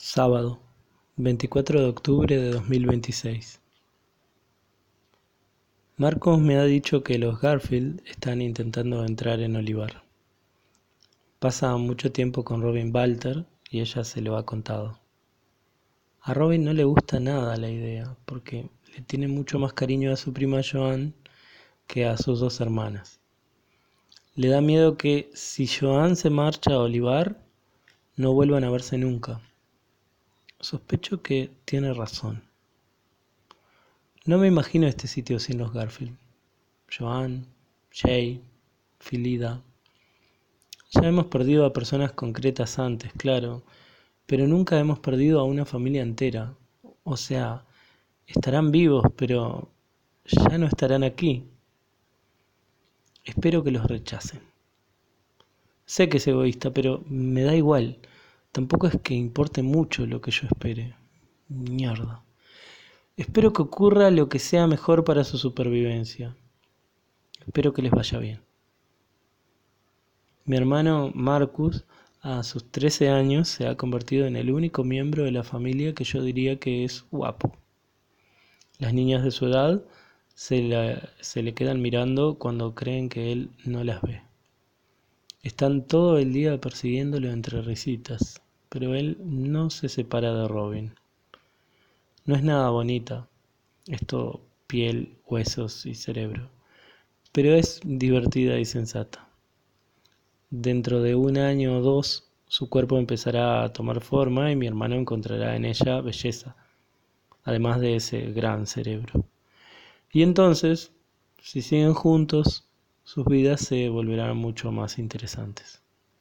Sábado, 24 de octubre de 2026. Marcos me ha dicho que los Garfield están intentando entrar en Olivar. Pasa mucho tiempo con Robin Walter y ella se lo ha contado. A Robin no le gusta nada la idea porque le tiene mucho más cariño a su prima Joan que a sus dos hermanas. Le da miedo que si Joan se marcha a Olivar no vuelvan a verse nunca. Sospecho que tiene razón. No me imagino este sitio sin los Garfield. Joan, Jay, Philida. Ya hemos perdido a personas concretas antes, claro, pero nunca hemos perdido a una familia entera. O sea, estarán vivos, pero ya no estarán aquí. Espero que los rechacen. Sé que es egoísta, pero me da igual. Tampoco es que importe mucho lo que yo espere. Mierda. Espero que ocurra lo que sea mejor para su supervivencia. Espero que les vaya bien. Mi hermano Marcus, a sus 13 años, se ha convertido en el único miembro de la familia que yo diría que es guapo. Las niñas de su edad se le quedan mirando cuando creen que él no las ve. Están todo el día persiguiéndolo entre risitas, pero él no se separa de Robin. No es nada bonita, es todo piel, huesos y cerebro, pero es divertida y sensata. Dentro de un año o dos, su cuerpo empezará a tomar forma y mi hermano encontrará en ella belleza, además de ese gran cerebro. Y entonces, si siguen juntos, sus vidas se volverán mucho más interesantes.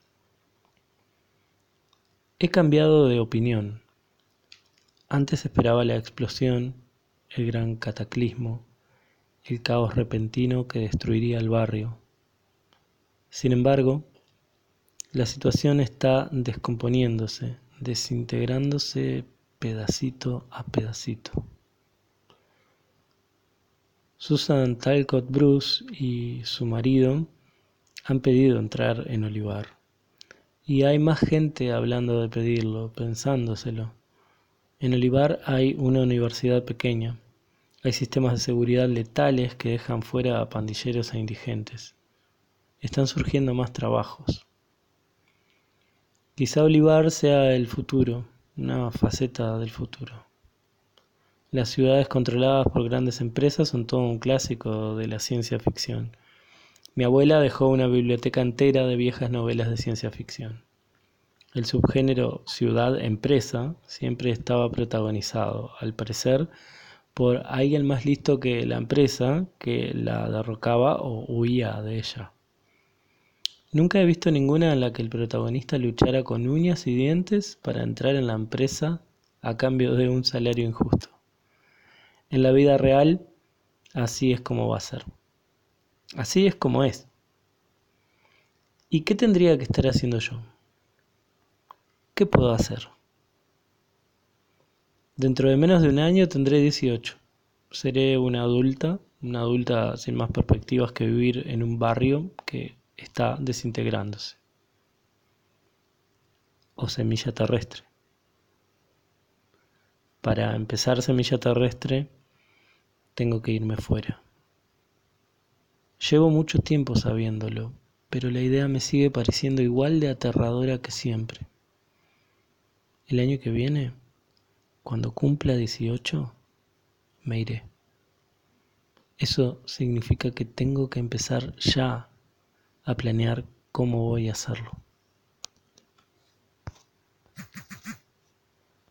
He cambiado de opinión. Antes esperaba la explosión, el gran cataclismo, el caos repentino que destruiría el barrio. Sin embargo, la situación está descomponiéndose, desintegrándose pedacito a pedacito. Susan Talcott Bruce y su marido han pedido entrar en Olivar. Y hay más gente hablando de pedirlo, pensándoselo. En Olivar hay una universidad pequeña. Hay sistemas de seguridad letales que dejan fuera a pandilleros e indigentes. Están surgiendo más trabajos. Quizá Olivar sea el futuro, una faceta del futuro. Las ciudades controladas por grandes empresas son todo un clásico de la ciencia ficción. Mi abuela dejó una biblioteca entera de viejas novelas de ciencia ficción. El subgénero ciudad-empresa siempre estaba protagonizado, al parecer, por alguien más listo que la empresa que la derrocaba o huía de ella. Nunca he visto ninguna en la que el protagonista luchara con uñas y dientes para entrar en la empresa a cambio de un salario injusto. En la vida real, así es como va a ser. Así es como es. ¿Y qué tendría que estar haciendo yo? ¿Qué puedo hacer? Dentro de menos de un año tendré 18. Seré una adulta sin más perspectivas que vivir en un barrio que está desintegrándose. O semilla terrestre. Para empezar semilla terrestre, tengo que irme fuera. Llevo mucho tiempo sabiéndolo, pero la idea me sigue pareciendo igual de aterradora que siempre. El año que viene, cuando cumpla 18, me iré. Eso significa que tengo que empezar ya a planear cómo voy a hacerlo.